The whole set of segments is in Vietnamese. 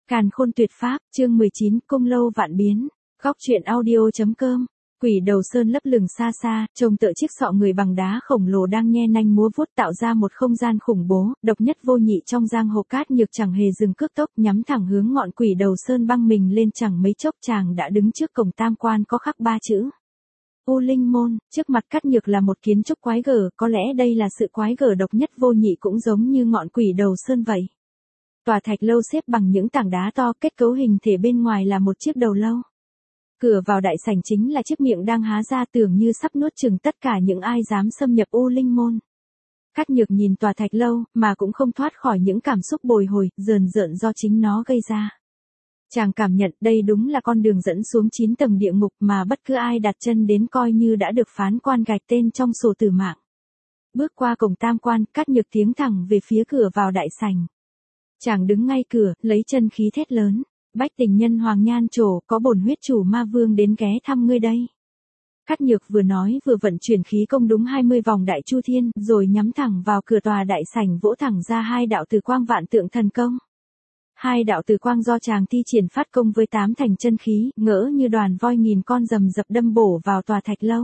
Càn khôn tuyệt pháp, chương 19, cung lâu vạn biến. Góc truyện audio.com. Quỷ đầu sơn lấp lửng xa xa, trông tựa chiếc sọ người bằng đá khổng lồ đang nhe nanh múa vuốt tạo ra một không gian khủng bố, độc nhất vô nhị trong giang hồ. Cát Nhược chẳng hề dừng cước tốc, nhắm thẳng hướng ngọn quỷ đầu sơn băng mình lên. Chẳng mấy chốc chàng đã đứng trước cổng tam quan có khắc 3 chữ U Linh Môn. Trước mặt Cát Nhược là một kiến trúc quái gở, có lẽ đây là sự quái gở độc nhất vô nhị, cũng giống như ngọn quỷ đầu sơn vậy. Tòa thạch lâu xếp bằng những tảng đá to, kết cấu hình thể bên ngoài là một chiếc đầu lâu. Cửa vào đại sảnh chính là chiếc miệng đang há ra, tưởng như sắp nuốt chửng tất cả những ai dám xâm nhập U Linh Môn. Cát Nhược nhìn tòa thạch lâu, mà cũng không thoát khỏi những cảm xúc bồi hồi, rờn rợn do chính nó gây ra. Chàng cảm nhận đây đúng là con đường dẫn xuống 9 tầng địa ngục mà bất cứ ai đặt chân đến coi như đã được phán quan gạch tên trong sổ tử mạng. Bước qua cổng tam quan, Cát Nhược tiến thẳng về phía cửa vào đại sảnh. Chàng đứng ngay cửa, lấy chân khí thét lớn. Bách tình nhân Hoàng Nhan Trổ, có bổn huyết chủ ma vương đến ghé thăm ngươi đây. Cát Nhược vừa nói vừa vận chuyển khí công đúng 20 vòng đại chu thiên, rồi nhắm thẳng vào cửa tòa đại sảnh vỗ thẳng ra 2 đạo từ quang vạn tượng thần công. 2 đạo từ quang do chàng thi triển phát công với 8 thành chân khí, ngỡ như đoàn voi nghìn con rầm rập đâm bổ vào tòa thạch lâu.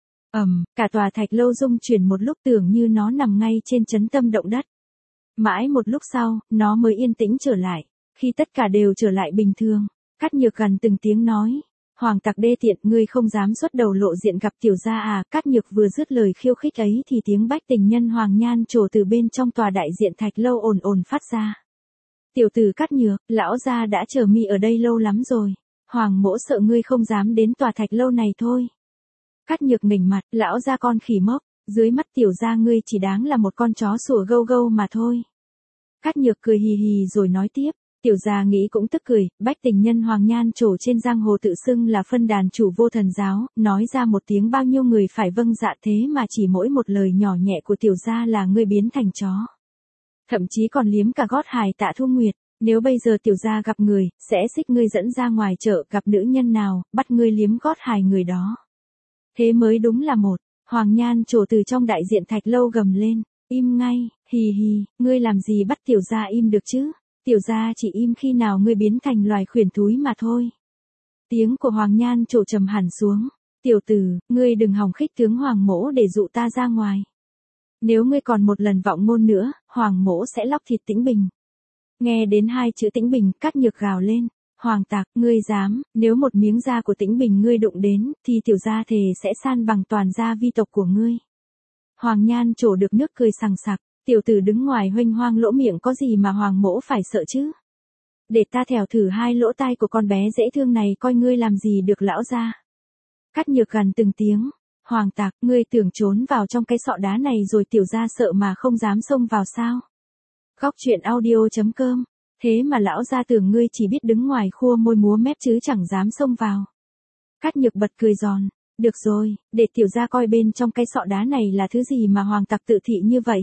Cả tòa thạch lâu rung chuyển một lúc, tưởng như nó nằm ngay trên chấn tâm động đất. Mãi một lúc sau, nó mới yên tĩnh trở lại. Khi tất cả đều trở lại bình thường, Cát Nhược gần từng tiếng nói. Hoàng tặc đê tiện, ngươi không dám xuất đầu lộ diện gặp tiểu gia à? Cát Nhược vừa dứt lời khiêu khích ấy thì tiếng bách tình nhân Hoàng Nhan Trổ từ bên trong tòa đại diện thạch lâu ồn ồn phát ra. Tiểu tử Cát Nhược, lão gia đã chờ mi ở đây lâu lắm rồi. Hoàng mỗ sợ ngươi không dám đến tòa thạch lâu này thôi. Cát Nhược nghỉnh mặt, lão gia con khỉ mốc, dưới mắt tiểu gia ngươi chỉ đáng là một con chó sủa gâu gâu mà thôi. Cát Nhược cười hì hì rồi nói tiếp. Tiểu gia nghĩ cũng tức cười, bách tình nhân Hoàng Nhan Trổ trên giang hồ tự xưng là phân đàn chủ vô thần giáo, nói ra một tiếng bao nhiêu người phải vâng dạ, thế mà chỉ mỗi một lời nhỏ nhẹ của tiểu gia là ngươi biến thành chó. Thậm chí còn liếm cả gót hài Tạ Thu Nguyệt, nếu bây giờ tiểu gia gặp người, sẽ xích ngươi dẫn ra ngoài chợ, gặp nữ nhân nào, bắt ngươi liếm gót hài người đó. Thế mới đúng là một. Hoàng Nhan Trổ từ trong đại diện thạch lâu gầm lên, im ngay, hì hì, ngươi làm gì bắt tiểu gia im được chứ? Tiểu gia chỉ im khi nào ngươi biến thành loài khuyển thúi mà thôi. Tiếng của Hoàng Nhan Trổ trầm hẳn xuống. Tiểu tử, ngươi đừng hòng khích tướng Hoàng mỗ để dụ ta ra ngoài. Nếu ngươi còn một lần vọng ngôn nữa, Hoàng mỗ sẽ lóc thịt Tĩnh Bình. Nghe đến 2 chữ Tĩnh Bình, Cát Nhược gào lên. Hoàng tặc, ngươi dám, nếu một miếng da của Tĩnh Bình ngươi đụng đến, thì tiểu gia thề sẽ san bằng toàn gia vi tộc của ngươi. Hoàng Nhan Trổ được nước cười sằng sặc. Tiểu tử đứng ngoài huênh hoang lỗ miệng, có gì mà Hoàng mỗ phải sợ chứ? Để ta thèo thử 2 lỗ tai của con bé dễ thương này coi ngươi làm gì được lão gia. Cát Nhược gần từng tiếng. Hoàng tặc, ngươi tưởng trốn vào trong cái sọ đá này rồi tiểu gia sợ mà không dám xông vào sao? Góc truyện audio.com. Thế mà lão gia tưởng ngươi chỉ biết đứng ngoài khua môi múa mép chứ chẳng dám xông vào. Cát Nhược bật cười giòn. Được rồi, để tiểu gia coi bên trong cái sọ đá này là thứ gì mà hoàng tặc tự thị như vậy.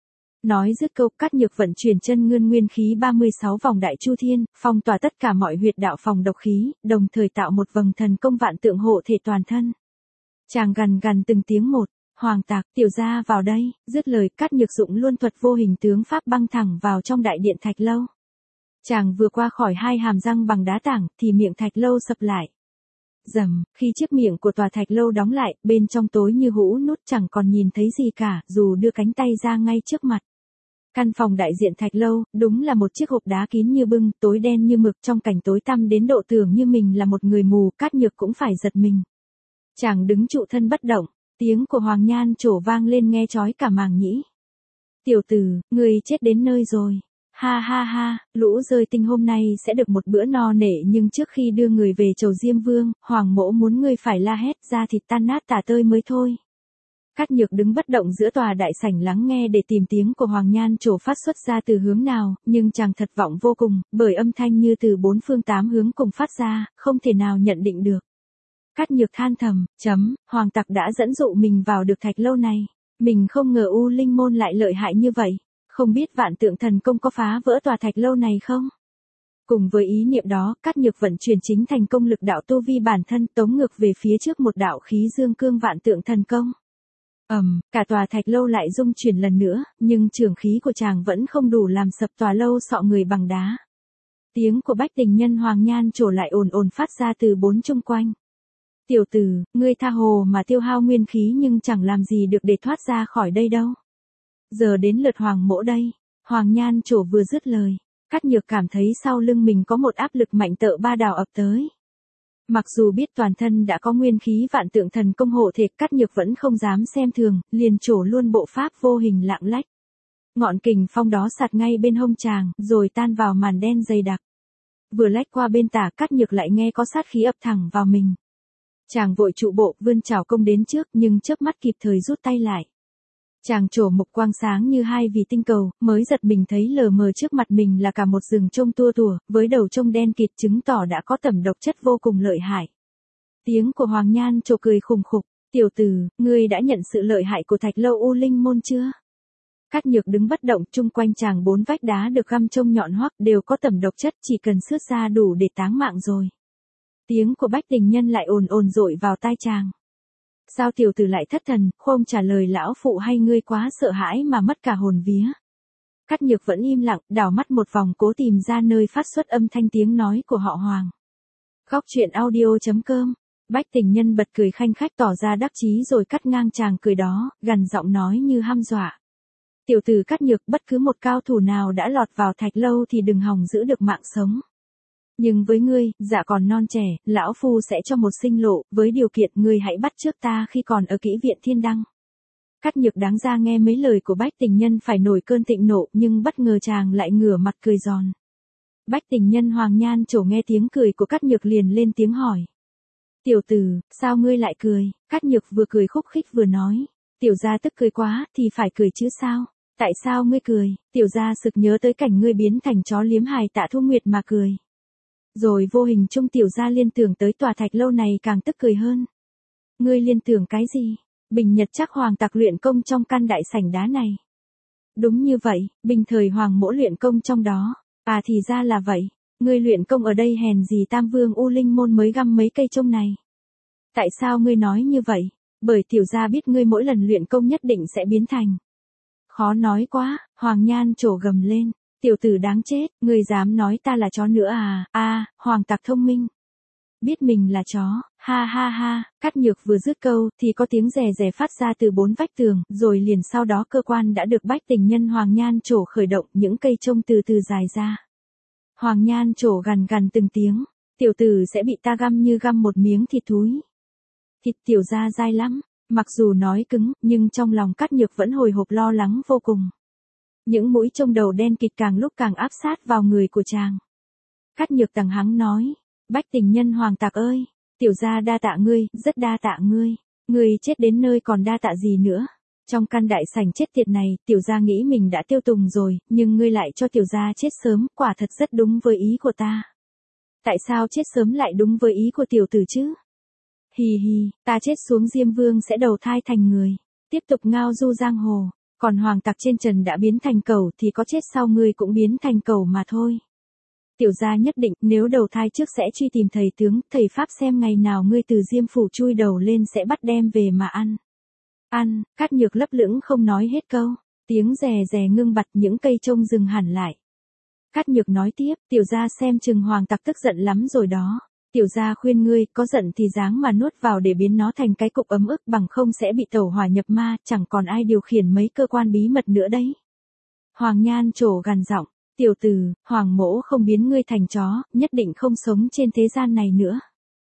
Nói dứt câu, Cát Nhược vận chuyển chân ngươn nguyên khí 36 vòng đại chu thiên, phong tỏa tất cả mọi huyệt đạo phòng độc khí, đồng thời tạo một vầng thần công vạn tượng hộ thể toàn thân. Chàng gần từng tiếng một. Hoàng tặc, tiểu gia vào đây. Dứt lời, Cát Nhược dụng luôn thuật vô hình tướng pháp băng thẳng vào trong đại điện thạch lâu. Chàng vừa qua khỏi 2 hàm răng bằng đá tảng, thì miệng thạch lâu sập lại. Rầm, khi chiếc miệng của tòa thạch lâu đóng lại, bên trong tối như hũ nút, chẳng còn nhìn thấy gì cả, dù đưa cánh tay ra ngay trước mặt. Căn phòng đại diện thạch lâu, đúng là một chiếc hộp đá kín như bưng, tối đen như mực, trong cảnh tối tăm đến độ tưởng như mình là một người mù. Cát Nhược cũng phải giật mình. Chàng đứng trụ thân bất động, tiếng của Hoàng Nhan Trổ vang lên nghe chói cả màng nhĩ. Tiểu tử, ngươi chết đến nơi rồi. Ha ha ha, lũ rơi tinh hôm nay sẽ được một bữa no nể, nhưng trước khi đưa người về chầu Diêm Vương, Hoàng mỗ muốn ngươi phải la hét ra thịt tan nát tả tơi mới thôi. Cát Nhược đứng bất động giữa tòa đại sảnh lắng nghe để tìm tiếng của Hoàng Nhan Trổ phát xuất ra từ hướng nào, nhưng chàng thất vọng vô cùng, bởi âm thanh như từ 4 phương 8 hướng cùng phát ra, không thể nào nhận định được. Cát Nhược than thầm, Hoàng tặc đã dẫn dụ mình vào được thạch lâu này. Mình không ngờ U Linh Môn lại lợi hại như vậy. Không biết vạn tượng thần công có phá vỡ tòa thạch lâu này không? Cùng với ý niệm đó, Cát Nhược vận chuyển chính thành công lực đạo tu vi bản thân, tống ngược về phía trước một đạo khí dương cương vạn tượng thần công. Cả tòa thạch lâu lại rung chuyển lần nữa, nhưng trường khí của chàng vẫn không đủ làm sập tòa lâu sọ người bằng đá. Tiếng của Bách Tình Nhân Hoàng Nhan Trổ lại ồn ồn phát ra từ bốn chung quanh. Tiểu tử, ngươi tha hồ mà tiêu hao nguyên khí nhưng chẳng làm gì được để thoát ra khỏi đây đâu. Giờ đến lượt Hoàng mỗ đây. Hoàng Nhan Trổ vừa dứt lời, Cát Nhược cảm thấy sau lưng mình có một áp lực mạnh tợ ba đảo ập tới. Mặc dù biết toàn thân đã có nguyên khí vạn tượng thần công hộ thể, Cát Nhược vẫn không dám xem thường, liền trổ luôn bộ pháp vô hình lạng lách. Ngọn kình phong đó sạt ngay bên hông chàng, rồi tan vào màn đen dày đặc. Vừa lách qua bên tả, Cát Nhược lại nghe có sát khí ập thẳng vào mình. Chàng vội trụ bộ vươn chảo công đến trước nhưng chớp mắt kịp thời rút tay lại. Chàng trổ mục quang sáng như hai vì tinh cầu, mới giật mình thấy lờ mờ trước mặt mình là cả một rừng trông tua tủa, với đầu trông đen kịt chứng tỏ đã có tẩm độc chất vô cùng lợi hại. Tiếng của Hoàng Nhan Trổ cười khùng khục, tiểu tử, ngươi đã nhận sự lợi hại của Thạch Lâu U Linh môn chưa? Cát Nhược đứng bất động, chung quanh chàng bốn vách đá được găm trông nhọn hoắc đều có tẩm độc chất, chỉ cần xước ra đủ để táng mạng rồi. Tiếng của Bách Tình Nhân lại ồn ồn dội vào tai chàng. Sao tiểu tử lại thất thần, không trả lời lão phụ hay ngươi quá sợ hãi mà mất cả hồn vía? Cát Nhược vẫn im lặng, đảo mắt một vòng cố tìm ra nơi phát xuất âm thanh tiếng nói của họ Hoàng. Góc truyện audio.com. Bách Tình Nhân bật cười khanh khách tỏ ra đắc chí rồi cắt ngang chàng cười đó, gằn giọng nói như hăm dọa. Tiểu tử Cát Nhược, bất cứ một cao thủ nào đã lọt vào Thạch Lâu thì đừng hòng giữ được mạng sống. Nhưng với ngươi, dạ còn non trẻ, lão phu sẽ cho một sinh lộ, với điều kiện ngươi hãy bắt trước ta khi còn ở Kỹ viện Thiên Đăng. Cát Nhược đáng ra nghe mấy lời của Bách Tình Nhân phải nổi cơn thịnh nộ, nhưng bất ngờ chàng lại ngửa mặt cười giòn. Bách Tình Nhân Hoàng Nhan Trổ nghe tiếng cười của Cát Nhược liền lên tiếng hỏi. Tiểu tử, sao ngươi lại cười? Cát Nhược vừa cười khúc khích vừa nói. Tiểu gia tức cười quá, thì phải cười chứ sao? Tại sao ngươi cười? Tiểu gia sực nhớ tới cảnh ngươi biến thành chó liếm hài Tạ Thu Nguyệt mà cười. Rồi vô hình chung tiểu gia liên tưởng tới tòa Thạch Lâu này càng tức cười hơn. Ngươi liên tưởng cái gì? Bình nhật chắc Hoàng tặc luyện công trong căn đại sảnh đá này. Đúng như vậy, bình thời Hoàng mỗ luyện công trong đó. À thì ra là vậy, ngươi luyện công ở đây hèn gì Tam Vương U Linh môn mới găm mấy cây trông này. Tại sao ngươi nói như vậy? Bởi tiểu gia biết ngươi mỗi lần luyện công nhất định sẽ biến thành. Khó nói quá, Hoàng Nhan Trổ gầm lên. Tiểu tử đáng chết, ngươi dám nói ta là chó nữa à? Hoàng tặc thông minh. Biết mình là chó, ha ha ha. Cát Nhược vừa dứt câu thì có tiếng rè rè phát ra từ bốn vách tường, rồi liền sau đó cơ quan đã được Bách Tình Nhân Hoàng Nhan Trổ khởi động, những cây trông từ từ dài ra. Hoàng Nhan Trổ gằn gằn từng tiếng, tiểu tử sẽ bị ta găm như găm một miếng thịt thúi. Thịt tiểu gia dai lắm, mặc dù nói cứng, nhưng trong lòng Cát Nhược vẫn hồi hộp lo lắng vô cùng. Những mũi trông đầu đen kịt càng lúc càng áp sát vào người của chàng. Cát Nhược tằng hắng nói, Bách Tình Nhân Hoàng tặc ơi, tiểu gia đa tạ ngươi, rất đa tạ ngươi. Ngươi chết đến nơi còn đa tạ gì nữa? Trong căn đại sảnh chết tiệt này, tiểu gia nghĩ mình đã tiêu tùng rồi, nhưng ngươi lại cho tiểu gia chết sớm, quả thật rất đúng với ý của ta. Tại sao chết sớm lại đúng với ý của tiểu tử chứ? Hì hì, ta chết xuống Diêm Vương sẽ đầu thai thành người, tiếp tục ngao du giang hồ, còn hoàng tặc trên trần đã biến thành cẩu thì có chết sau ngươi cũng biến thành cẩu mà thôi. Tiểu gia nhất định nếu đầu thai trước sẽ truy tìm thầy tướng, thầy Pháp xem ngày nào ngươi từ Diêm phủ chui đầu lên sẽ bắt đem về mà ăn. Ăn, Cát Nhược lấp lửng không nói hết câu, tiếng rè rè ngưng bặt, những cây trông dừng hẳn lại. Cát Nhược nói tiếp, tiểu gia xem chừng hoàng tặc tức giận lắm rồi đó. Tiểu gia khuyên ngươi, có giận thì ráng mà nuốt vào để biến nó thành cái cục ấm ức, bằng không sẽ bị tẩu hỏa nhập ma, chẳng còn ai điều khiển mấy cơ quan bí mật nữa đấy. Hoàng Nhan Trổ gằn giọng, tiểu tử, Hoàng mỗ không biến ngươi thành chó, nhất định không sống trên thế gian này nữa.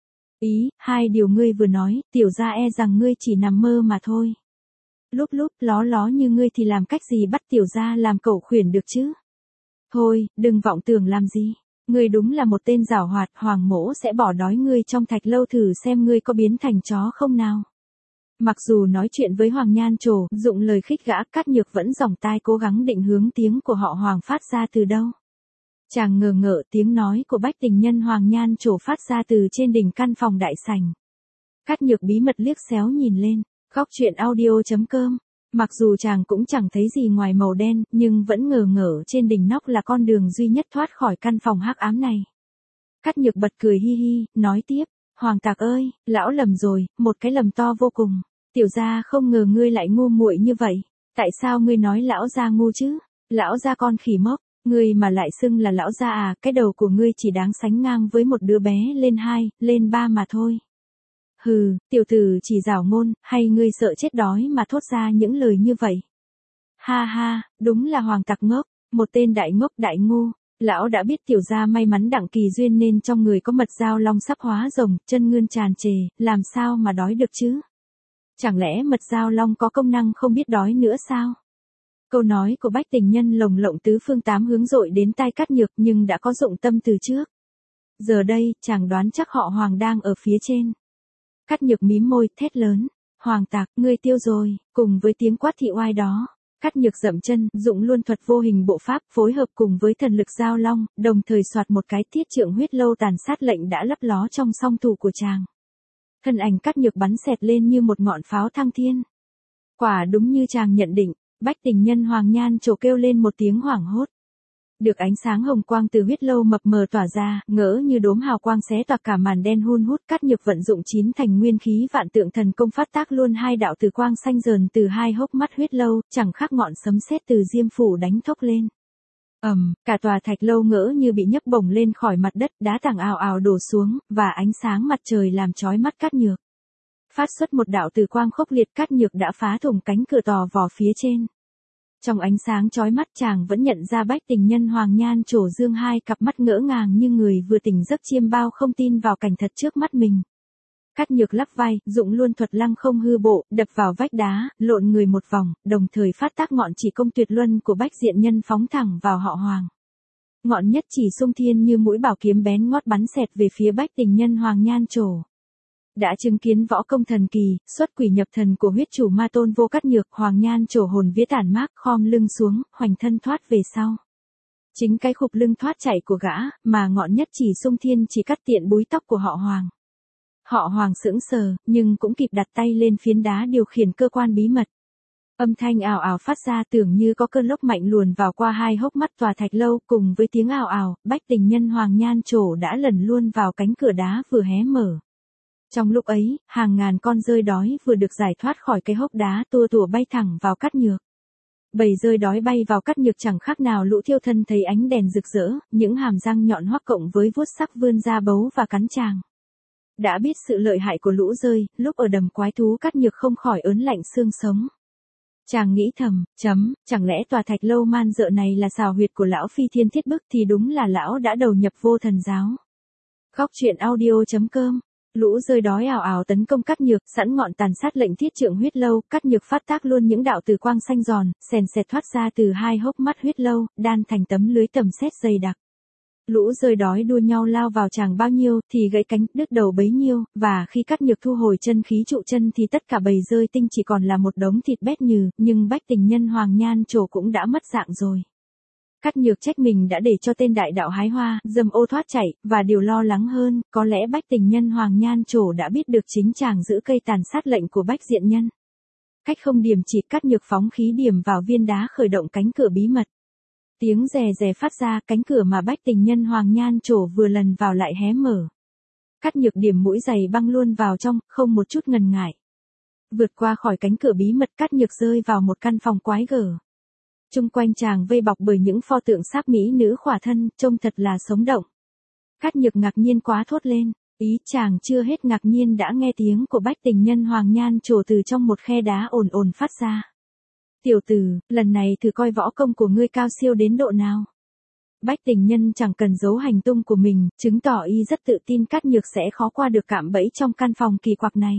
Ý, hai điều ngươi vừa nói, tiểu gia e rằng ngươi chỉ nằm mơ mà thôi. Lúc ló ló như ngươi thì làm cách gì bắt tiểu gia làm cẩu khuyển được chứ? Thôi, đừng vọng tưởng làm gì. Ngươi đúng là một tên giảo hoạt, Hoàng mỗ sẽ bỏ đói ngươi trong Thạch Lâu thử xem ngươi có biến thành chó không nào. Mặc dù nói chuyện với Hoàng Nhan Trổ, dụng lời khích gã, Cát Nhược vẫn dòng tai cố gắng định hướng tiếng của họ Hoàng phát ra từ đâu. Chàng ngờ ngợ tiếng nói của Bách Tình Nhân Hoàng Nhan Trổ phát ra từ trên đỉnh căn phòng đại sảnh. Cát Nhược bí mật liếc xéo nhìn lên, góc truyện audio.com. Mặc dù chàng cũng chẳng thấy gì ngoài màu đen, nhưng vẫn ngờ ngợ trên đỉnh nóc là con đường duy nhất thoát khỏi căn phòng hắc ám này. Cát Nhược bật cười hi hi, nói tiếp, Hoàng tặc ơi, lão lầm rồi, một cái lầm to vô cùng. Tiểu gia không ngờ ngươi lại ngu muội như vậy. Tại sao ngươi nói lão gia ngu chứ? Lão gia con khỉ mốc, Ngươi mà lại xưng là lão gia à, cái đầu của ngươi chỉ đáng sánh ngang với một đứa bé lên 2, lên 3 mà thôi. Hừ, tiểu tử chỉ giảo ngôn, hay ngươi sợ chết đói mà thốt ra những lời như vậy? Ha ha, đúng là hoàng tặc ngốc, một tên đại ngốc đại ngu. Lão đã biết tiểu gia may mắn đặng kỳ duyên nên trong người có mật dao long sắp hóa rồng, chân ngươn tràn trề, làm sao mà đói được chứ? Chẳng lẽ mật dao long có công năng không biết đói nữa sao? Câu nói của Bách Tình Nhân lồng lộng tứ phương tám hướng dội đến tai Cát Nhược nhưng đã có dụng tâm từ trước. Giờ đây, chàng đoán chắc họ Hoàng đang ở phía trên. Cát Nhược mím môi, thét lớn. Hoàng tặc, ngươi tiêu rồi, cùng với tiếng quát thị oai đó. Cát Nhược dậm chân, dụng luôn thuật vô hình bộ pháp, phối hợp cùng với thần lực giao long, đồng thời soạt một cái thiết trượng huyết lâu tàn sát lệnh đã lấp ló trong song thủ của chàng. Thân ảnh Cát Nhược bắn xẹt lên như một ngọn pháo thăng thiên. Quả đúng như chàng nhận định, Bách Tình Nhân Hoàng Nhan trổ kêu lên một tiếng hoảng hốt. Được ánh sáng hồng quang từ huyết lâu mập mờ tỏa ra, ngỡ như đốm hào quang xé toạc cả màn đen hun hút. Cát Nhược vận dụng 9 thành nguyên khí vạn tượng thần công phát tác luôn 2 đạo từ quang xanh dờn từ 2 hốc mắt huyết lâu, chẳng khác ngọn sấm sét từ diêm phủ đánh thốc lên. Cả tòa thạch lâu ngỡ như bị nhấc bổng lên khỏi mặt đất, đá tảng ào ào đổ xuống, và ánh sáng mặt trời làm chói mắt Cát Nhược. Phát xuất một đạo từ quang khốc liệt, Cát Nhược đã phá thủng cánh cửa tò vò phía trên. Trong ánh sáng chói mắt chàng vẫn nhận ra Bách Tình Nhân Hoàng Nhan trổ dương 2 cặp mắt ngỡ ngàng như người vừa tỉnh giấc chiêm bao không tin vào cảnh thật trước mắt mình. Cát Nhược lắp vai, dụng luôn thuật lăng không hư bộ, đập vào vách đá, lộn người một vòng, đồng thời phát tác ngọn chỉ công tuyệt luân của Bách Diện Nhân phóng thẳng vào họ Hoàng. Ngọn nhất chỉ xung thiên như mũi bảo kiếm bén ngót bắn xẹt về phía Bách Tình Nhân Hoàng Nhan trổ. Đã chứng kiến võ công thần kỳ, xuất quỷ nhập thần của huyết chủ ma tôn Vô Cát Nhược, Hoàng Nhan trổ hồn vía tản mát, khom lưng xuống, hoành thân thoát về sau. Chính cái khục lưng thoát chạy của gã, mà ngọn nhất chỉ xung thiên chỉ cắt tiện búi tóc của họ Hoàng. Họ Hoàng sững sờ, nhưng cũng kịp đặt tay lên phiến đá điều khiển cơ quan bí mật. Âm thanh ào ào phát ra tưởng như có cơn lốc mạnh luồn vào qua 2 hốc mắt tòa thạch lâu, cùng với tiếng ào ào, Bách Tình Nhân Hoàng Nhan trổ đã lẩn luôn vào cánh cửa đá vừa hé mở. Trong lúc ấy, hàng ngàn con dơi đói vừa được giải thoát khỏi cái hốc đá tua tủa bay thẳng vào Cát Nhược. Bầy dơi đói bay vào Cát Nhược chẳng khác nào lũ thiêu thân thấy ánh đèn rực rỡ, những hàm răng nhọn hoắt cộng với vuốt sắc vươn ra bấu và cắn chàng. Đã biết sự lợi hại của lũ dơi, lúc ở đầm quái thú Cát Nhược không khỏi ớn lạnh xương sống. Chàng nghĩ thầm, chẳng lẽ tòa thạch lâu man dợ này là xào huyệt của lão phi thiên thiết bức thì đúng là lão đã đầu nhập vô thần giáo. Góc truyện audio.com. Lũ dơi đói ảo ảo tấn công Cát Nhược, sẵn ngọn tàn sát lệnh thiết trượng huyết lâu, Cát Nhược phát tác luôn những đạo từ quang xanh giòn, sèn sệt thoát ra từ 2 hốc mắt huyết lâu, đan thành tấm lưới tầm sét dày đặc. Lũ dơi đói đua nhau lao vào chàng bao nhiêu thì gãy cánh, đứt đầu bấy nhiêu, và khi Cát Nhược thu hồi chân khí trụ chân thì tất cả bầy dơi tinh chỉ còn là một đống thịt bét nhừ, nhưng Bách Tình Nhân Hoàng Nhan trổ cũng đã mất dạng rồi. Cát Nhược trách mình đã để cho tên đại đạo hái hoa, dâm ô thoát chạy, và điều lo lắng hơn, có lẽ Bách Tình Nhân Hoàng Nhan trổ đã biết được chính chàng giữ cây tàn sát lệnh của Bách Diện Nhân. Cách không điểm chỉ, Cát Nhược phóng khí điểm vào viên đá khởi động cánh cửa bí mật. Tiếng rè rè phát ra, cánh cửa mà Bách Tình Nhân Hoàng Nhan trổ vừa lần vào lại hé mở. Cát Nhược điểm mũi giày băng luôn vào trong, không một chút ngần ngại. Vượt qua khỏi cánh cửa bí mật, Cát Nhược rơi vào một căn phòng quái gở. Chung quanh chàng vây bọc bởi những pho tượng sáp mỹ nữ khỏa thân, trông thật là sống động. Cát Nhược ngạc nhiên quá thốt lên, ý chàng chưa hết ngạc nhiên đã nghe tiếng của Bách Tình Nhân Hoàng Nhan trổ từ trong một khe đá ồn ồn phát ra. Tiểu tử, lần này thử coi võ công của ngươi cao siêu đến độ nào. Bách Tình Nhân chẳng cần giấu hành tung của mình, chứng tỏ y rất tự tin Cát Nhược sẽ khó qua được cạm bẫy trong căn phòng kỳ quặc này.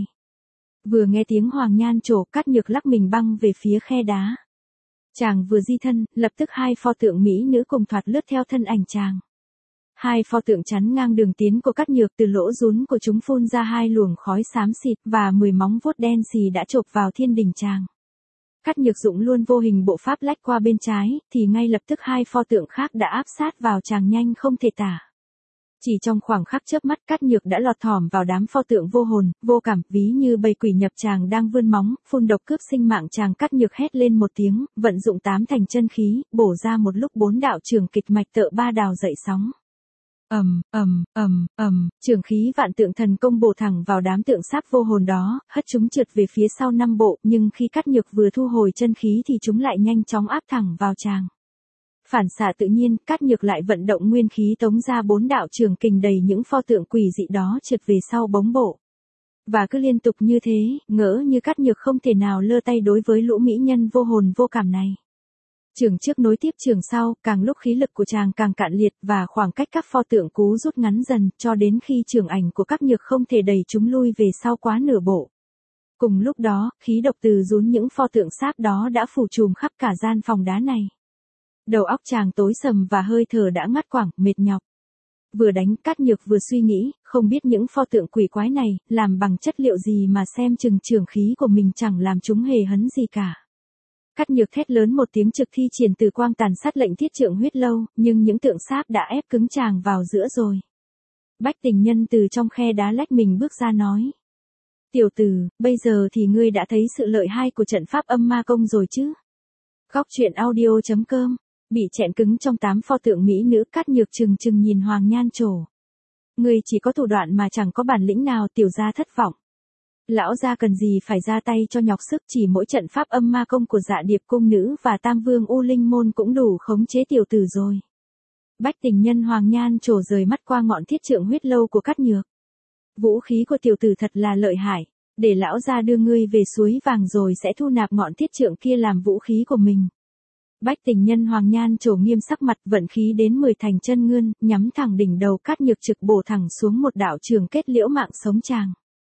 Vừa nghe tiếng Hoàng Nhan trổ, Cát Nhược lắc mình băng về phía khe đá. Chàng vừa di thân, lập tức 2 pho tượng mỹ nữ cùng thoạt lướt theo thân ảnh chàng. 2 pho tượng chắn ngang đường tiến của Cát Nhược, từ lỗ rún của chúng phun ra 2 luồng khói xám xịt và 10 móng vuốt đen xì đã chộp vào thiên đình chàng. Cát Nhược dụng luôn vô hình bộ pháp lách qua bên trái, thì ngay lập tức 2 pho tượng khác đã áp sát vào chàng nhanh không thể tả. Chỉ trong khoảng khắc chớp mắt, Cát Nhược đã lọt thỏm vào đám pho tượng vô hồn, vô cảm, ví như bầy quỷ nhập chàng đang vươn móng, phun độc cướp sinh mạng chàng. Cát Nhược hét lên một tiếng, vận dụng 8 thành chân khí, bổ ra một lúc 4 đạo trường kịch mạch tợ ba đào dậy sóng. Trường khí vạn tượng thần công bổ thẳng vào đám tượng sáp vô hồn đó, hất chúng trượt về phía sau 5 bộ, nhưng khi Cát Nhược vừa thu hồi chân khí thì chúng lại nhanh chóng áp thẳng vào chàng. Phản xạ tự nhiên, Cát Nhược lại vận động nguyên khí tống ra 4 đạo trường kình đầy những pho tượng quỷ dị đó trượt về sau bóng bộ. Và cứ liên tục như thế, ngỡ như Cát Nhược không thể nào lơ tay đối với lũ mỹ nhân vô hồn vô cảm này. Trường trước nối tiếp trường sau, càng lúc khí lực của chàng càng cạn liệt và khoảng cách các pho tượng cú rút ngắn dần cho đến khi trường ảnh của Cát Nhược không thể đẩy chúng lui về sau quá nửa bộ. Cùng lúc đó, khí độc từ rún những pho tượng sáp đó đã phủ trùm khắp cả gian phòng đá này. Đầu óc chàng tối sầm và hơi thở đã ngắt quãng, mệt nhọc. Vừa đánh Cát Nhược vừa suy nghĩ, không biết những pho tượng quỷ quái này, làm bằng chất liệu gì mà xem chừng trường khí của mình chẳng làm chúng hề hấn gì cả. Cát Nhược thét lớn một tiếng trực thi triển từ quang tàn sát lệnh thiết trượng huyết lâu, nhưng những tượng sáp đã ép cứng chàng vào giữa rồi. Bách Tình Nhân từ trong khe đá lách mình bước ra nói. Tiểu tử, bây giờ thì ngươi đã thấy sự lợi hại của trận pháp âm ma công rồi chứ? Góc truyện audio.com. Bị chẹn cứng trong 8 pho tượng mỹ nữ, Cát Nhược trừng trừng nhìn Hoàng Nhan Trổ. Ngươi chỉ có thủ đoạn mà chẳng có bản lĩnh nào, tiểu gia thất vọng. Lão gia cần gì phải ra tay cho nhọc sức, chỉ mỗi trận pháp âm ma công của Dạ Điệp cung nữ và Tam Vương U Linh môn cũng đủ khống chế tiểu tử rồi. Bách Tình Nhân Hoàng Nhan Trổ rời mắt qua ngọn thiết trượng huyết lâu của Cát Nhược. Vũ khí của tiểu tử thật là lợi hại, để lão gia đưa ngươi về suối vàng rồi sẽ thu nạp ngọn thiết trượng kia làm vũ khí của mình. Bách Tình Nhân Hoàng Nhan Trổ nghiêm sắc mặt, vận khí đến 10 thành chân ngươn, nhắm thẳng đỉnh đầu Cát Nhược trực bổ thẳng xuống một đạo trường kết liễu mạng sống chàng.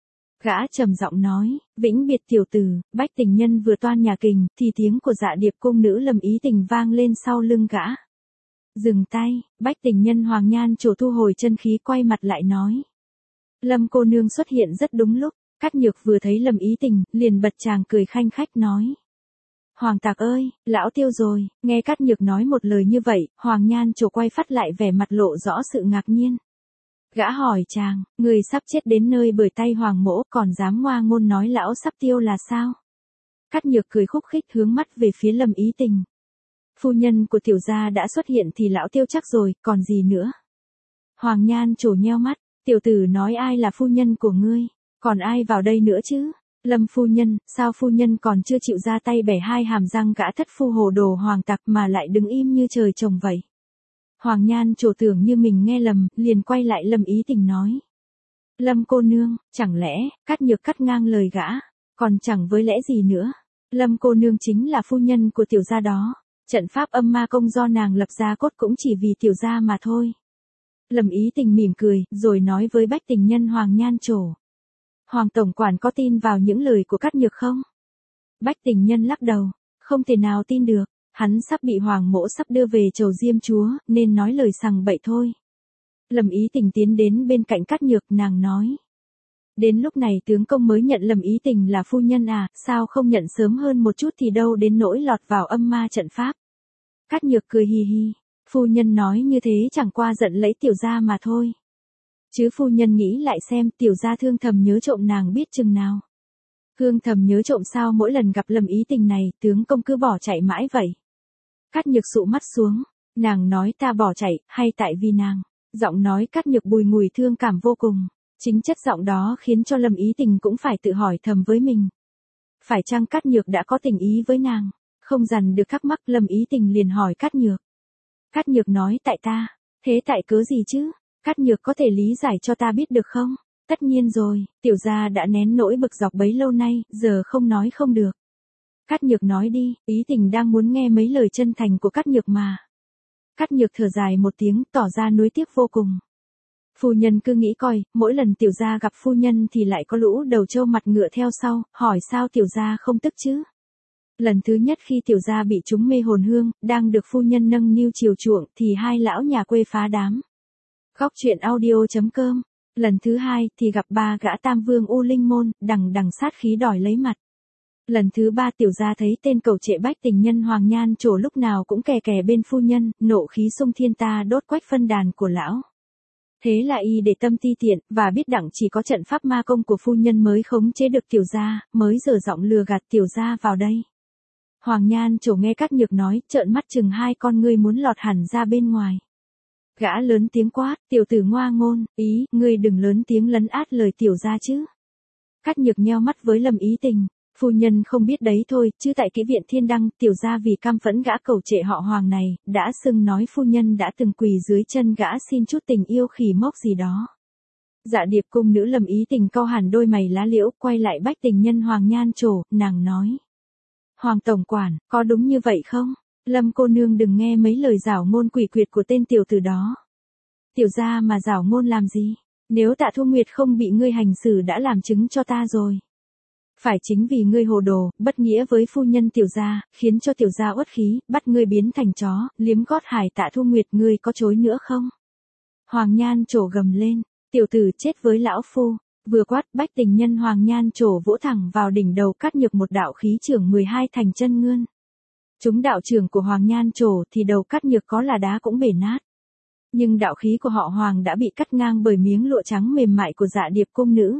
Gã trầm giọng nói, vĩnh biệt tiểu tử. Bách Tình Nhân vừa toan nhà kình, thì tiếng của Dạ Điệp cung nữ Lâm Ý Tình vang lên sau lưng gã. Dừng tay. Bách Tình Nhân Hoàng Nhan Trổ thu hồi chân khí, quay mặt lại nói. Lâm cô nương xuất hiện rất đúng lúc. Cát Nhược vừa thấy Lâm Ý Tình, liền bật chàng cười khanh khách nói. Hoàng tạc ơi, lão tiêu rồi. Nghe Cát Nhược nói một lời như vậy, Hoàng Nhan Trổ quay phát lại vẻ mặt lộ rõ sự ngạc nhiên. Gã hỏi chàng, người sắp chết đến nơi bởi tay Hoàng mỗ, còn dám ngoa ngôn nói lão sắp tiêu là sao? Cát Nhược cười khúc khích hướng mắt về phía Lâm Ý Tình. Phu nhân của tiểu gia đã xuất hiện thì lão tiêu chắc rồi, còn gì nữa? Hoàng Nhan Trổ nheo mắt, tiểu tử nói ai là phu nhân của ngươi, còn ai vào đây nữa chứ? Lâm phu nhân, sao phu nhân còn chưa chịu ra tay bẻ hai hàm răng gã thất phu hồ đồ hoàng tặc mà lại đứng im như trời trồng vậy? Hoàng Nhan Trổ tưởng như mình nghe lầm, liền quay lại Lâm Ý Tình nói. Lâm cô nương, chẳng lẽ, Cát Nhược cắt ngang lời gã, còn chẳng với lẽ gì nữa. Lâm cô nương chính là phu nhân của tiểu gia đó, trận pháp âm ma công do nàng lập ra cốt cũng chỉ vì tiểu gia mà thôi. Lâm Ý Tình mỉm cười, rồi nói với Bách Tình Nhân Hoàng Nhan Trổ. Hoàng tổng quản có tin vào những lời của Cát Nhược không? Bách Tình Nhân lắc đầu, không thể nào tin được. Hắn sắp bị Hoàng mỗ sắp đưa về chầu Diêm chúa, nên nói lời sằng bậy thôi. Lâm Ý Tình tiến đến bên cạnh Cát Nhược, nàng nói. Đến lúc này tướng công mới nhận Lâm Ý Tình là phu nhân à, sao không nhận sớm hơn một chút thì đâu đến nỗi lọt vào âm ma trận pháp. Cát Nhược cười hì hì, phu nhân nói như thế chẳng qua giận lấy tiểu gia mà thôi. Chứ phu nhân nghĩ lại xem, tiểu gia thương thầm nhớ trộm nàng biết chừng nào. Hương thầm nhớ trộm sao mỗi lần gặp Lâm Ý Tình này, tướng công cứ bỏ chạy mãi vậy. Cát Nhược sụ mắt xuống, nàng nói ta bỏ chạy, hay tại vì nàng? Giọng nói Cát Nhược bùi ngùi thương cảm vô cùng. Chính chất giọng đó khiến cho Lâm Ý Tình cũng phải tự hỏi thầm với mình. Phải chăng Cát Nhược đã có tình ý với nàng? Không dằn được thắc mắc, Lâm Ý Tình liền hỏi Cát Nhược. Cát Nhược nói tại ta, thế tại cớ gì chứ? Cát Nhược có thể lý giải cho ta biết được không? Tất nhiên rồi, tiểu gia đã nén nỗi bực dọc bấy lâu nay, giờ không nói không được. Cát Nhược nói đi, Ý Tình đang muốn nghe mấy lời chân thành của Cát Nhược mà. Cát Nhược thở dài một tiếng, tỏ ra nuối tiếc vô cùng. Phu nhân cứ nghĩ coi, mỗi lần tiểu gia gặp phu nhân thì lại có lũ đầu trâu mặt ngựa theo sau, hỏi sao tiểu gia không tức chứ? Lần thứ nhất khi tiểu gia bị chúng mê hồn hương, đang được phu nhân nâng niu chiều chuộng, thì hai lão nhà quê phá đám. Góc truyện audio.com. Lần thứ hai thì gặp ba gã Tam Vương U Linh môn, đằng đằng sát khí đòi lấy mặt. Lần thứ ba tiểu gia thấy tên cầu trệ Bách Tình Nhân Hoàng Nhan Trổ lúc nào cũng kè kè bên phu nhân, nộ khí xung thiên ta đốt quách phân đàn của lão. Thế là y để tâm ti tiện, và biết đặng chỉ có trận pháp ma công của phu nhân mới khống chế được tiểu gia, mới dở giọng lừa gạt tiểu gia vào đây. Hoàng Nhan Trổ nghe Cát Nhược nói, trợn mắt chừng hai con ngươi muốn lọt hẳn ra bên ngoài. Gã lớn tiếng quát, tiểu tử ngoa ngôn, ý, ngươi đừng lớn tiếng lấn át lời tiểu gia chứ. Cát Nhược nheo mắt với Lâm Ý Tình, Phu nhân không biết đấy thôi, chứ tại Kỹ viện Thiên Đăng, tiểu gia vì cam phẫn gã cầu trệ họ Hoàng này, đã xưng nói phu nhân đã từng quỳ dưới chân gã xin chút tình yêu khỉ mốc gì đó. Dạ Điệp cung nữ Lâm Ý Tình cau hẳn đôi mày lá liễu, quay lại Bách tình nhân Hoàng Nhan Trổ, nàng nói. Hoàng tổng quản, có đúng như vậy không? Lâm cô nương đừng nghe mấy lời giảo ngôn quỷ quyệt của tên tiểu tử đó. Tiểu gia mà giảo ngôn làm gì? Nếu Tạ Thu Nguyệt không bị ngươi hành xử đã làm chứng cho ta rồi. Phải chính vì ngươi hồ đồ, bất nghĩa với phu nhân tiểu gia, khiến cho tiểu gia uất khí, bắt ngươi biến thành chó, liếm gót hải Tạ Thu Nguyệt, ngươi có chối nữa không? Hoàng Nhan Trổ gầm lên, tiểu tử chết với lão phu. Vừa quát, Bách tình nhân Hoàng Nhan Trổ vỗ thẳng vào đỉnh đầu Cát Nhược một đạo khí trưởng 12 thành chân ngươn. Chúng đạo trưởng của Hoàng Nhan Trổ thì đầu Cát Nhược có là đá cũng bể nát. Nhưng đạo khí của họ Hoàng đã bị cắt ngang bởi miếng lụa trắng mềm mại của Dạ Điệp cung nữ.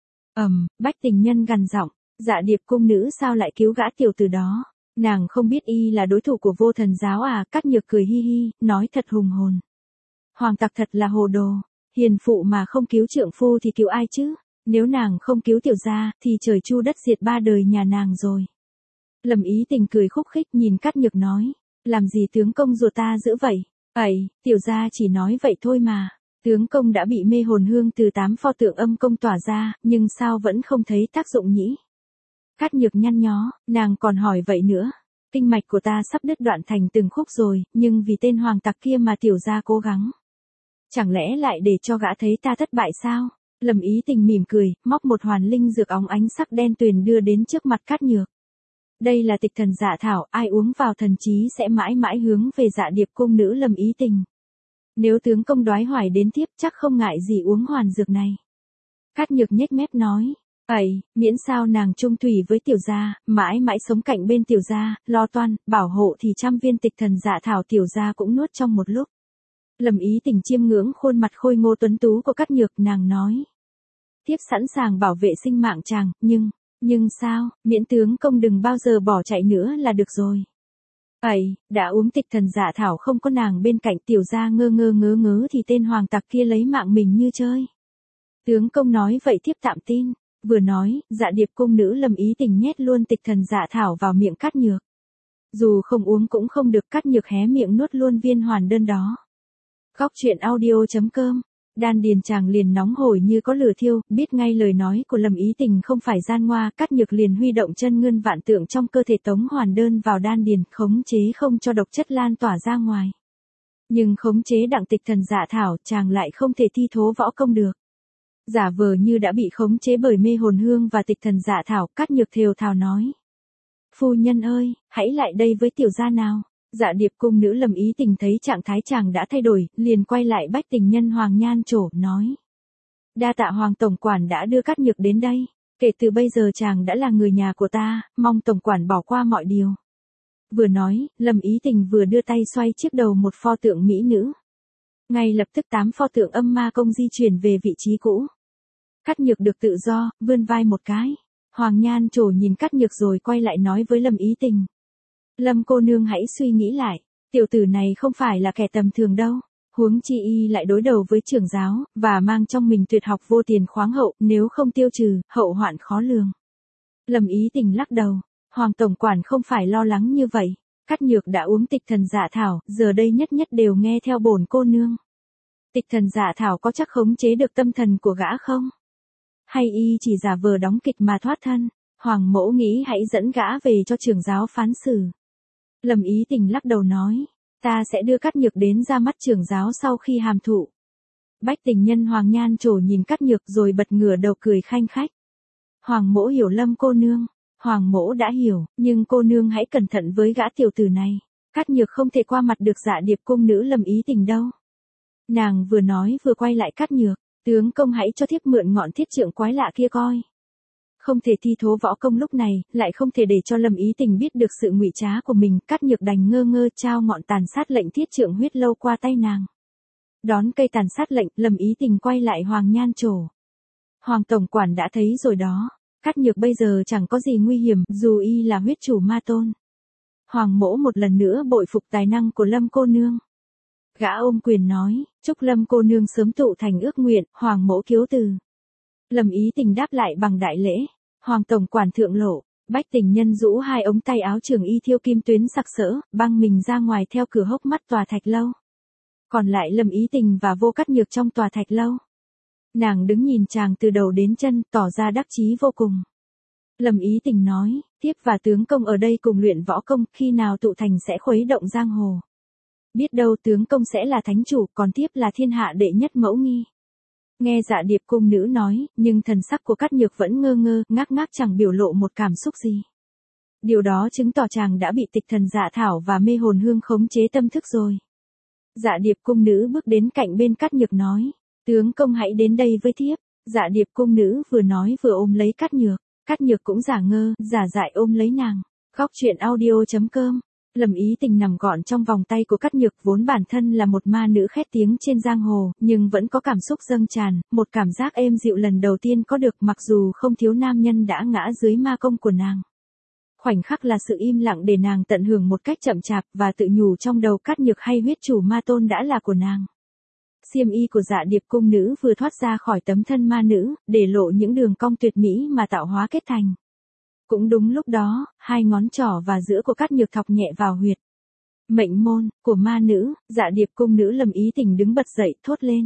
Bách tình nhân gằn giọng, Dạ Điệp cung nữ sao lại cứu gã tiểu tử đó? Nàng không biết y là đối thủ của Vô Thần giáo à? Cát Nhược cười hi hi, nói thật hùng hồn. Hoàng tặc thật là hồ đồ, hiền phụ mà không cứu trượng phu thì cứu ai chứ? Nếu nàng không cứu tiểu gia thì trời chu đất diệt ba đời nhà nàng rồi. Lâm Ý Tình cười khúc khích nhìn Cát Nhược nói, làm gì tướng công ruột ta dữ vậy? Ấy, tiểu gia chỉ nói vậy thôi mà. Tướng công đã bị mê hồn hương từ 8 pho tượng âm công tỏa ra, nhưng sao vẫn không thấy tác dụng nhỉ? Cát Nhược nhăn nhó, nàng còn hỏi vậy nữa. Kinh mạch của ta sắp đứt đoạn thành từng khúc rồi, nhưng vì tên hoàng tặc kia mà tiểu gia cố gắng. Chẳng lẽ lại để cho gã thấy ta thất bại sao? Lâm Ý Tình mỉm cười, móc một hoàn linh dược óng ánh sắc đen tuyền đưa đến trước mặt Cát Nhược. Đây là Tịch Thần Dạ Thảo, ai uống vào thần trí sẽ mãi mãi hướng về Dạ Điệp cung nữ Lâm Ý Tình. Nếu tướng công đoái hoài đến tiếp chắc không ngại gì uống hoàn dược này. Cát Nhược nhếch mép nói, ấy, miễn sao nàng chung thủy với tiểu gia, mãi mãi sống cạnh bên tiểu gia, lo toan, bảo hộ thì 100 viên Tịch Thần Dạ Thảo tiểu gia cũng nuốt trong một lúc. Lâm Ý Tình chiêm ngưỡng khuôn mặt khôi ngô tuấn tú của Cát Nhược, nàng nói. Tiếp sẵn sàng bảo vệ sinh mạng chàng, nhưng sao, miễn tướng công đừng bao giờ bỏ chạy nữa là được rồi. Ấy, đã uống Tịch Thần Dạ Thảo không có nàng bên cạnh tiểu gia ngơ ngớ thì tên hoàng tặc kia lấy mạng mình như chơi. Tướng công nói vậy thiếp tạm tin. Vừa nói, Dạ Điệp cung nữ Lâm Ý Tình nhét luôn Tịch Thần Dạ Thảo vào miệng Cát Nhược. Dù không uống cũng không được, Cát Nhược hé miệng nuốt luôn viên hoàn đơn đó. Góc truyện audio.com. Đan điền chàng liền nóng hổi như có lửa thiêu, biết ngay lời nói của Lâm Ý Tình không phải gian ngoa, Cát Nhược liền huy động chân ngươn vạn tượng trong cơ thể tống hoàn đơn vào đan điền, khống chế không cho độc chất lan tỏa ra ngoài. Nhưng khống chế đặng Tịch Thần Dạ Thảo, chàng lại không thể thi thố võ công được. Giả vờ như đã bị khống chế bởi mê hồn hương và Tịch Thần Dạ Thảo, Cát Nhược thều thào nói. Phu nhân ơi, hãy lại đây với tiểu gia nào. Dạ Điệp cung nữ Lâm Ý Tình thấy trạng thái chàng đã thay đổi, liền quay lại Bách tình nhân Hoàng Nhan Trổ, nói. Đa tạ Hoàng tổng quản đã đưa Cát Nhược đến đây, kể từ bây giờ chàng đã là người nhà của ta, mong tổng quản bỏ qua mọi điều. Vừa nói, Lâm Ý Tình vừa đưa tay xoay chiếc đầu một pho tượng mỹ nữ. Ngay lập tức 8 pho tượng âm ma công di chuyển về vị trí cũ. Cát Nhược được tự do, vươn vai một cái. Hoàng Nhan Trổ nhìn Cát Nhược rồi quay lại nói với Lâm Ý Tình. Lâm cô nương hãy suy nghĩ lại, tiểu tử này không phải là kẻ tầm thường đâu. Huống chi y lại đối đầu với trưởng giáo, và mang trong mình tuyệt học vô tiền khoáng hậu, nếu không tiêu trừ, hậu hoạn khó lường. Lâm Ý Tình lắc đầu, Hoàng tổng quản không phải lo lắng như vậy. Cát Nhược đã uống Tịch Thần Dạ Thảo, giờ đây nhất đều nghe theo bổn cô nương. Tịch Thần Dạ Thảo có chắc khống chế được tâm thần của gã không? Hay y chỉ giả vờ đóng kịch mà thoát thân? Hoàng mẫu nghĩ hãy dẫn gã về cho trưởng giáo phán xử. Lâm Ý Tình lắc đầu nói, ta sẽ đưa Cát Nhược đến ra mắt trưởng giáo sau khi hàm thụ. Bách tình nhân Hoàng Nhan Trổ nhìn Cát Nhược rồi bật ngửa đầu cười khanh khách. Hoàng mẫu hiểu Lâm cô nương. Hoàng mẫu đã hiểu, nhưng cô nương hãy cẩn thận với gã tiểu tử này. Cát Nhược không thể qua mặt được Dạ Điệp cung nữ Lâm Ý Tình đâu. Nàng vừa nói vừa quay lại Cát Nhược, tướng công hãy cho thiếp mượn ngọn thiết trượng quái lạ kia coi. Không thể thi thố võ công lúc này, lại không thể để cho Lâm Ý Tình biết được sự ngụy trá của mình, Cát Nhược đành ngơ ngơ trao ngọn tàn sát lệnh thiết trượng huyết lâu qua tay nàng. Đón cây tàn sát lệnh, Lâm Ý Tình quay lại Hoàng Nhan Trổ. Hoàng tổng quản đã thấy rồi đó, Cát Nhược bây giờ chẳng có gì nguy hiểm, dù y là huyết chủ ma tôn. Hoàng mỗ một lần nữa bội phục tài năng của Lâm cô nương. Gã ôm quyền nói, chúc Lâm cô nương sớm tụ thành ước nguyện, Hoàng mỗ kiếu từ. Lâm Ý Tình đáp lại bằng đại lễ, Hoàng tổng quản thượng lộ. Bách Tình Nhân rũ hai ống tay áo trường y thiêu kim tuyến sặc sỡ, băng mình ra ngoài theo cửa hốc mắt tòa thạch lâu. Còn lại Lâm Ý Tình và Vô Cát Nhược trong tòa thạch lâu. Nàng đứng nhìn chàng từ đầu đến chân, tỏ ra đắc chí vô cùng. Lâm Ý Tình nói, thiếp và tướng công ở đây cùng luyện võ công, khi nào tụ thành sẽ khuấy động giang hồ. Biết đâu tướng công sẽ là thánh chủ, còn thiếp là thiên hạ đệ nhất mẫu nghi. Nghe Dạ Điệp cung nữ nói, nhưng thần sắc của Cát Nhược vẫn ngơ ngơ, ngác ngác chẳng biểu lộ một cảm xúc gì. Điều đó chứng tỏ chàng đã bị tịch thần dạ thảo và mê hồn hương khống chế tâm thức rồi. Dạ Điệp cung nữ bước đến cạnh bên Cát Nhược nói, tướng công hãy đến đây với thiếp. Dạ Điệp cung nữ vừa nói vừa ôm lấy Cát Nhược. Cát Nhược cũng giả ngơ, giả dại ôm lấy nàng. Góc truyện audio.com. Lâm Ý Tình nằm gọn trong vòng tay của Cát Nhược, vốn bản thân là một ma nữ khét tiếng trên giang hồ, nhưng vẫn có cảm xúc dâng tràn, một cảm giác êm dịu lần đầu tiên có được, mặc dù không thiếu nam nhân đã ngã dưới ma công của nàng. Khoảnh khắc là sự im lặng để nàng tận hưởng một cách chậm chạp, và tự nhủ trong đầu Cát Nhược hay huyết chủ ma tôn đã là của nàng. Xiêm y của Dạ Điệp cung nữ vừa thoát ra khỏi tấm thân ma nữ, để lộ những đường cong tuyệt mỹ mà tạo hóa kết thành. Cũng đúng lúc đó, hai ngón trỏ và giữa của Cát Nhược thọc nhẹ vào huyệt mệnh môn của ma nữ. Dạ Điệp cung nữ Lâm Ý Tình đứng bật dậy, thốt lên.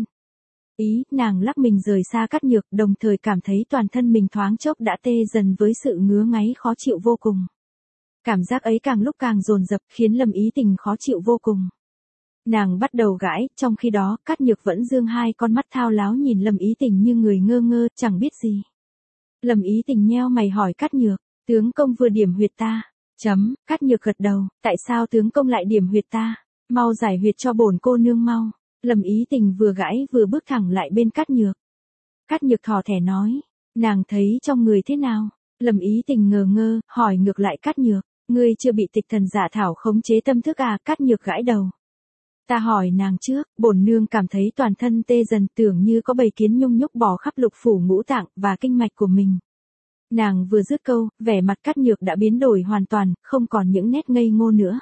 Ý, nàng lắc mình rời xa Cát Nhược, đồng thời cảm thấy toàn thân mình thoáng chốc đã tê dần với sự ngứa ngáy khó chịu vô cùng. Cảm giác ấy càng lúc càng dồn dập, khiến Lâm Ý Tình khó chịu vô cùng. Nàng bắt đầu gãi, trong khi đó, Cát Nhược vẫn dương hai con mắt thao láo nhìn Lâm Ý Tình như người ngơ ngơ, chẳng biết gì. Lâm Ý Tình nheo mày hỏi Cát Nhược, tướng công vừa điểm huyệt ta. Cát Nhược gật đầu, tại sao tướng công lại điểm huyệt ta? Mau giải huyệt cho bổn cô nương mau. Lâm Ý Tình vừa gãi vừa bước thẳng lại bên Cát Nhược. Cát Nhược thò thẻ nói, nàng thấy trong người thế nào? Lâm Ý Tình ngờ ngơ, hỏi ngược lại Cát Nhược, ngươi chưa bị tịch thần giả thảo khống chế tâm thức à? Cát Nhược gãi đầu. Ta hỏi nàng trước, bổn nương cảm thấy toàn thân tê dần, tưởng như có bầy kiến nhung nhúc bò khắp lục phủ ngũ tạng và kinh mạch của mình. Nàng vừa dứt câu, vẻ mặt Cát Nhược đã biến đổi hoàn toàn, không còn những nét ngây ngô nữa.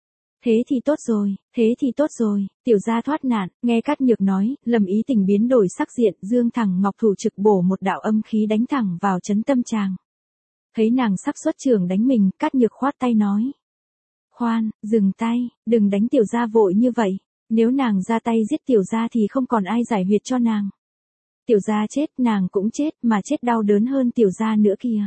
Thế thì tốt rồi, tiểu gia thoát nạn. Nghe Cát Nhược nói, Lâm Ý Tình biến đổi sắc diện, dương thẳng ngọc thủ trực bổ một đạo âm khí đánh thẳng vào chấn tâm chàng. Thấy nàng sắp xuất trường đánh mình, Cát Nhược khoát tay nói. Khoan, dừng tay, đừng đánh tiểu gia vội như vậy. Nếu nàng ra tay giết tiểu gia thì không còn ai giải huyệt cho nàng. Tiểu gia chết, nàng cũng chết, mà chết đau đớn hơn tiểu gia nữa kìa.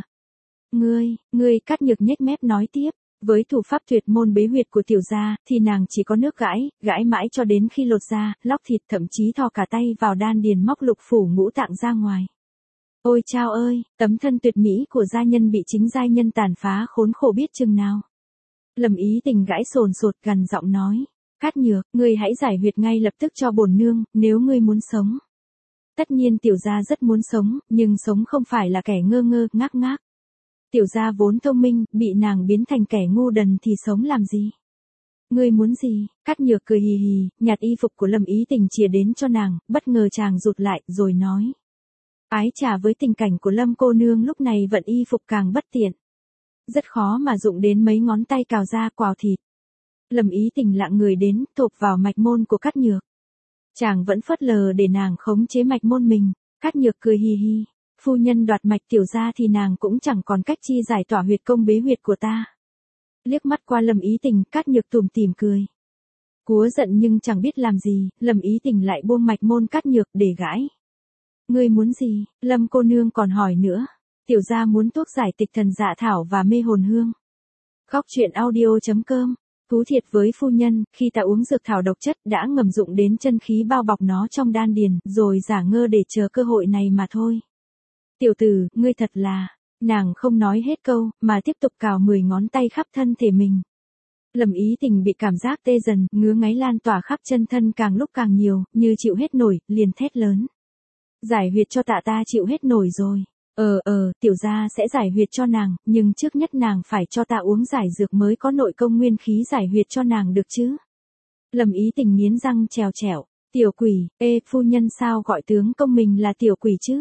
Ngươi, Cát Nhược nhếch mép nói tiếp. Với thủ pháp tuyệt môn bế huyệt của tiểu gia, thì nàng chỉ có nước gãi mãi cho đến khi lột da, lóc thịt, thậm chí thò cả tay vào đan điền móc lục phủ ngũ tạng ra ngoài. Ôi chao ơi, tấm thân tuyệt mỹ của gia nhân bị chính giai nhân tàn phá khốn khổ biết chừng nào. Lâm Ý Tình gãi sồn sột gằn giọng nói, Cát Nhược, ngươi hãy giải huyệt ngay lập tức cho bổn nương, nếu ngươi muốn sống. Tất nhiên tiểu gia rất muốn sống, nhưng sống không phải là kẻ ngơ ngơ, ngác ngác. Tiểu gia vốn thông minh, bị nàng biến thành kẻ ngu đần thì sống làm gì? Ngươi muốn gì? Cát Nhược cười hì hì, nhặt y phục của Lâm Ý Tình chìa đến cho nàng, bất ngờ chàng rụt lại, rồi nói. Ái chà, với tình cảnh của Lâm cô nương lúc này vận y phục càng bất tiện. Rất khó mà dụng đến mấy ngón tay cào da quào thịt. Lâm Ý Tình lặng người đến, thộp vào mạch môn của Cát Nhược. Chàng vẫn phớt lờ để nàng khống chế mạch môn mình. Cát Nhược cười hì hì. Phu nhân đoạt mạch tiểu gia thì nàng cũng chẳng còn cách chi giải tỏa huyệt công bế huyệt của ta. Liếc mắt qua Lâm Ý Tình, Cát Nhược tủm tỉm cười. Cúa giận nhưng chẳng biết làm gì, Lâm Ý Tình lại buông mạch môn Cát Nhược để gãi. Ngươi muốn gì? Lâm cô nương còn hỏi nữa. Tiểu gia muốn thuốc giải tịch thần dạ thảo và mê hồn hương. Góc truyện audio.com. Thú thiệt với phu nhân, khi ta uống dược thảo độc chất đã ngầm dụng đến chân khí bao bọc nó trong đan điền, rồi giả ngơ để chờ cơ hội này mà thôi. Tiểu tử, ngươi thật là. Nàng không nói hết câu, mà tiếp tục cào 10 ngón tay khắp thân thể mình. Lâm Ý Tình bị cảm giác tê dần, ngứa ngáy lan tỏa khắp chân thân càng lúc càng nhiều, như chịu hết nổi, liền thét lớn. Giải huyệt cho ta chịu hết nổi rồi. Tiểu gia sẽ giải huyệt cho nàng, nhưng trước nhất nàng phải cho ta uống giải dược mới có nội công nguyên khí giải huyệt cho nàng được chứ. Lâm Ý Tình nghiến răng trèo trẻo. Tiểu quỷ, phu nhân sao gọi tướng công mình là tiểu quỷ chứ?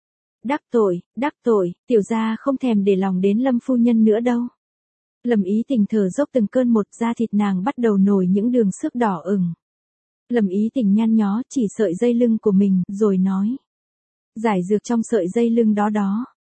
Đắc tội, tiểu gia không thèm để lòng đến Lâm phu nhân nữa đâu. Lâm Ý Tình thở dốc từng cơn một, da thịt nàng bắt đầu nổi những đường xước đỏ ửng. Lâm Ý Tình nhăn nhó chỉ sợi dây lưng của mình, rồi nói. Giải dược trong sợi dây lưng đó.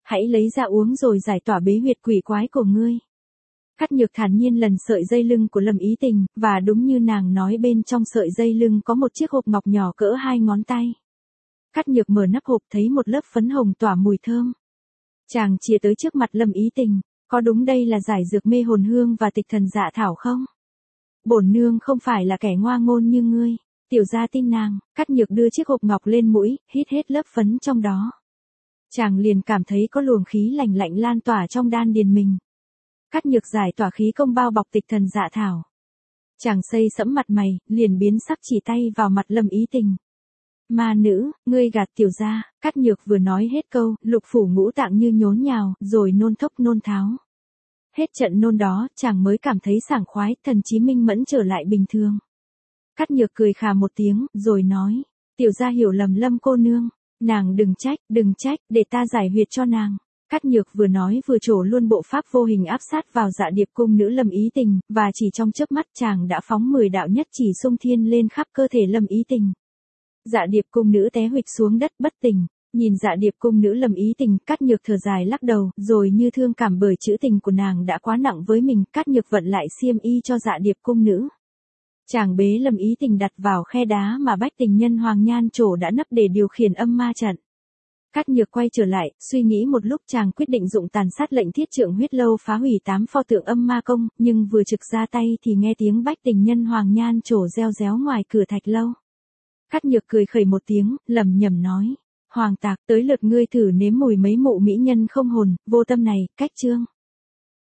Hãy lấy ra uống rồi giải tỏa bế huyệt quỷ quái của ngươi. Cát Nhược thản nhiên lần sợi dây lưng của Lâm Ý Tình, và đúng như nàng nói bên trong sợi dây lưng có một chiếc hộp ngọc nhỏ cỡ 2 ngón tay. Cát Nhược mở nắp hộp thấy một lớp phấn hồng tỏa mùi thơm. Chàng chìa tới trước mặt Lâm Ý Tình, có đúng đây là giải dược mê hồn hương và tịch thần dạ thảo không? Bổn nương không phải là kẻ ngoa ngôn như ngươi. Tiểu gia tin nàng. Cát Nhược đưa chiếc hộp ngọc lên mũi, hít hết lớp phấn trong đó. Chàng liền cảm thấy có luồng khí lạnh lạnh lan tỏa trong đan điền mình. Cát Nhược giải tỏa khí công bao bọc tịch thần dạ thảo. Chàng xây sẫm mặt mày, liền biến sắc chỉ tay vào mặt Lâm Ý Tình. Ma nữ, ngươi gạt tiểu gia. Cát Nhược vừa nói hết câu, lục phủ ngũ tạng như nhốn nhào, rồi nôn thốc nôn tháo. Hết trận nôn đó, chàng mới cảm thấy sảng khoái, thần trí minh mẫn trở lại bình thường. Cát Nhược cười khà một tiếng, rồi nói, tiểu gia hiểu lầm Lâm cô nương, nàng đừng trách, để ta giải huyệt cho nàng. Cát Nhược vừa nói vừa trổ luôn bộ pháp vô hình áp sát vào Dạ Điệp cung nữ Lâm Ý Tình, và chỉ trong chớp mắt chàng đã phóng 10 đạo nhất chỉ xung thiên lên khắp cơ thể Lâm Ý Tình. Dạ Điệp cung nữ té huỵch xuống đất bất tỉnh. Nhìn Dạ Điệp cung nữ Lâm Ý Tình, Cát Nhược thở dài lắc đầu, rồi như thương cảm bởi chữ tình của nàng đã quá nặng với mình, Cát Nhược vận lại xiêm y cho Dạ Điệp cung nữ. Chàng bế Lâm Ý Tình đặt vào khe đá mà Bách Tình Nhân Hoàng Nhan Trổ đã nấp để điều khiển âm ma trận. Cát Nhược quay trở lại, suy nghĩ một lúc chàng quyết định dụng tàn sát lệnh Thiết Trượng Huyết Lâu phá hủy 8 pho tượng âm ma công, nhưng vừa trực ra tay thì nghe tiếng Bách Tình Nhân Hoàng Nhan Trổ reo réo ngoài cửa thạch lâu. Cát Nhược cười khẩy một tiếng, lẩm nhẩm nói. Hoàng tạc, tới lượt ngươi thử nếm mùi mấy mụ mỹ nhân không hồn, vô tâm này, cách chương.